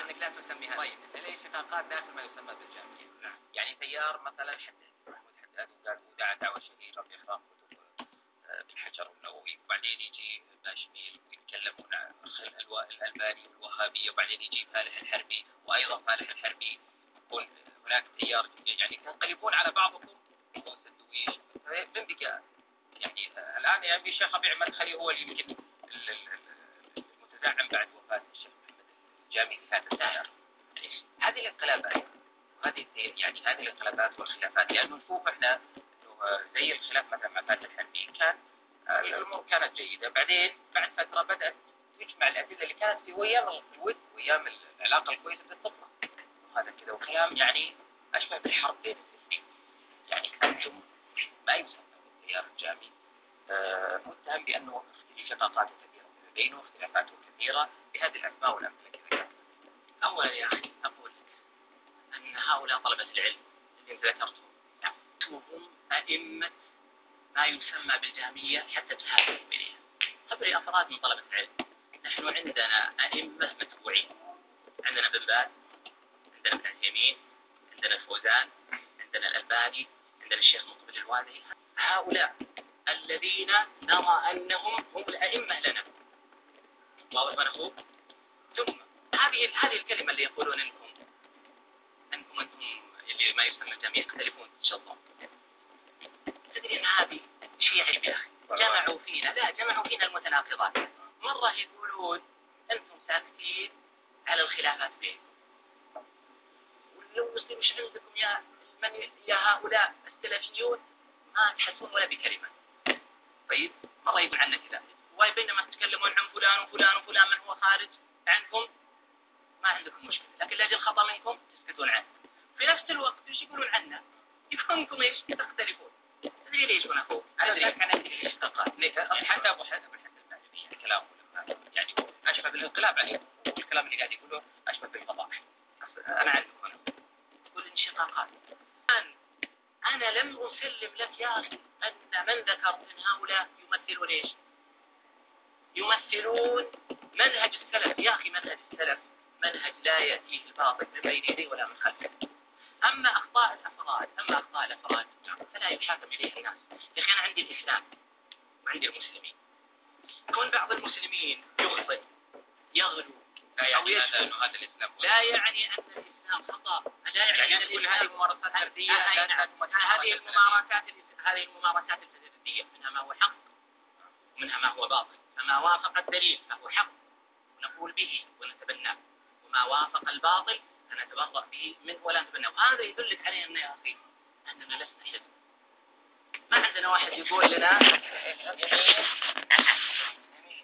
أنك لا تسميها. طيب ليش شقاقات داخل ما يسمى بالجامعية؟ نعم. يعني تيار مثلا محمود حداد وقال ودعا دعوة شهيرة بإحراق كتب بالحجر النووي، وبعدين يجي باشميل ويتكلمون عن الألباني والوهابية، وبعدين يجي فالح الحربي، وأيضا فالح الحربي يقول هناك تيار، يعني تنقلبون على بعضكم رؤوس الدويش. من بقى يعني الآن يعني الشيخ ربيع مدخلي هو اللي يمكن المتزعم بعد وفاة الشيخ محمد الجامي اللي كانت التيار. يعني هذه الانقلابات يعني هذه الانقلابات والخلافات، لأنه نشوف احنا زي الخلاف مثلا مع فاتح الحربي كان الأمور كانت جيدة، بعدين بعد فترة بدأت تجمع الأدلة اللي كانت في ويام الود ويام العلاقة الكويسة تطلع هذا كذا، وكلام يعني أشبه بالحرب بين السيفين. يعني أنتم ما يسمى بالتيار الجامي متهم بأنه في شقاقات كثيرة بينه واختلافات كثيرة بهذه الأسماء والأمثلة كذا. أولا يا أخي أقول أن هؤلاء طلبة العلم الذين ذكرتهم هم أئمة ما يسمى بالجامية حتى تحاكموا إليها. خبري أفراد من طلبة العلم. نحن عندنا أئمة متبوعين، عندنا بن باز، عندنا ابن عثيمين، عندنا الفوزان، عندنا الألباني، عندنا الشيخ مقبل الوادعي. هؤلاء الذين نرى أنهم هم الأئمة لنا. واضح وأنا أخوك؟ ثم هذه الكلمة اللي يقولون أنتم اللي ما يسمى الجميع يختلفون تشظون. تدري أن هذه شيء عيب يا أخي. جمعوا فينا المتناقضات. مرة يقولون أنتم ساكتين على الخلافات بينكم، ولو مسلم مش عندكم يا هؤلاء السلفيون ما تحسون ولا بكلمة. طيب مرة يقول عنا كذا، وبينما تتكلمون عن فلان وفلان وفلان من هو خارج عنكم ما عندكم مشكلة، لكن لاجل خطأ منكم تسكتون عنه. في نفس الوقت ايش يقولون عنا؟ يفهمكم ايش تختلفون. تدري ليش وانا اخوك؟ أدري عن الاشتقاقات حتى أبو حسن المعلمي كلامه يعني أشبه بالانقلاب عليه، والكلام اللي قاعد يقوله أشبه بالفضائح. أنا عندكم أنا تقول انشقاقات. أنا لم أسلم لك يا أخي أن من ذكرت من هؤلاء يمثلون إيش؟ يمثلون منهج السلف. يا أخي منهج السلف منهج لا يأتيه الباطل من بين يديه ولا من خلفه. أما أخطاء الأفراد فلا يحاكم إليها الناس. يا أخي أنا عندي الإسلام وعندي المسلمين. كون بعض المسلمين يخطئ يغلو لا يعني أنه هذا الإسلام لا يعني أن الإسلام خطأ. لا يعني أن تقول هذه الممارسات الفردية هذه الممارسات الفردية منها ما هو حق ومنها ما هو باطل. فما وافق الدليل فهو حق ونقول به ونتبناه، وما وافق الباطل فنتبرأ به منه ولا نتبناه. وهذا يدلك عليه أن يا أخي أننا لسنا حزب. ما عندنا واحد يقول لنا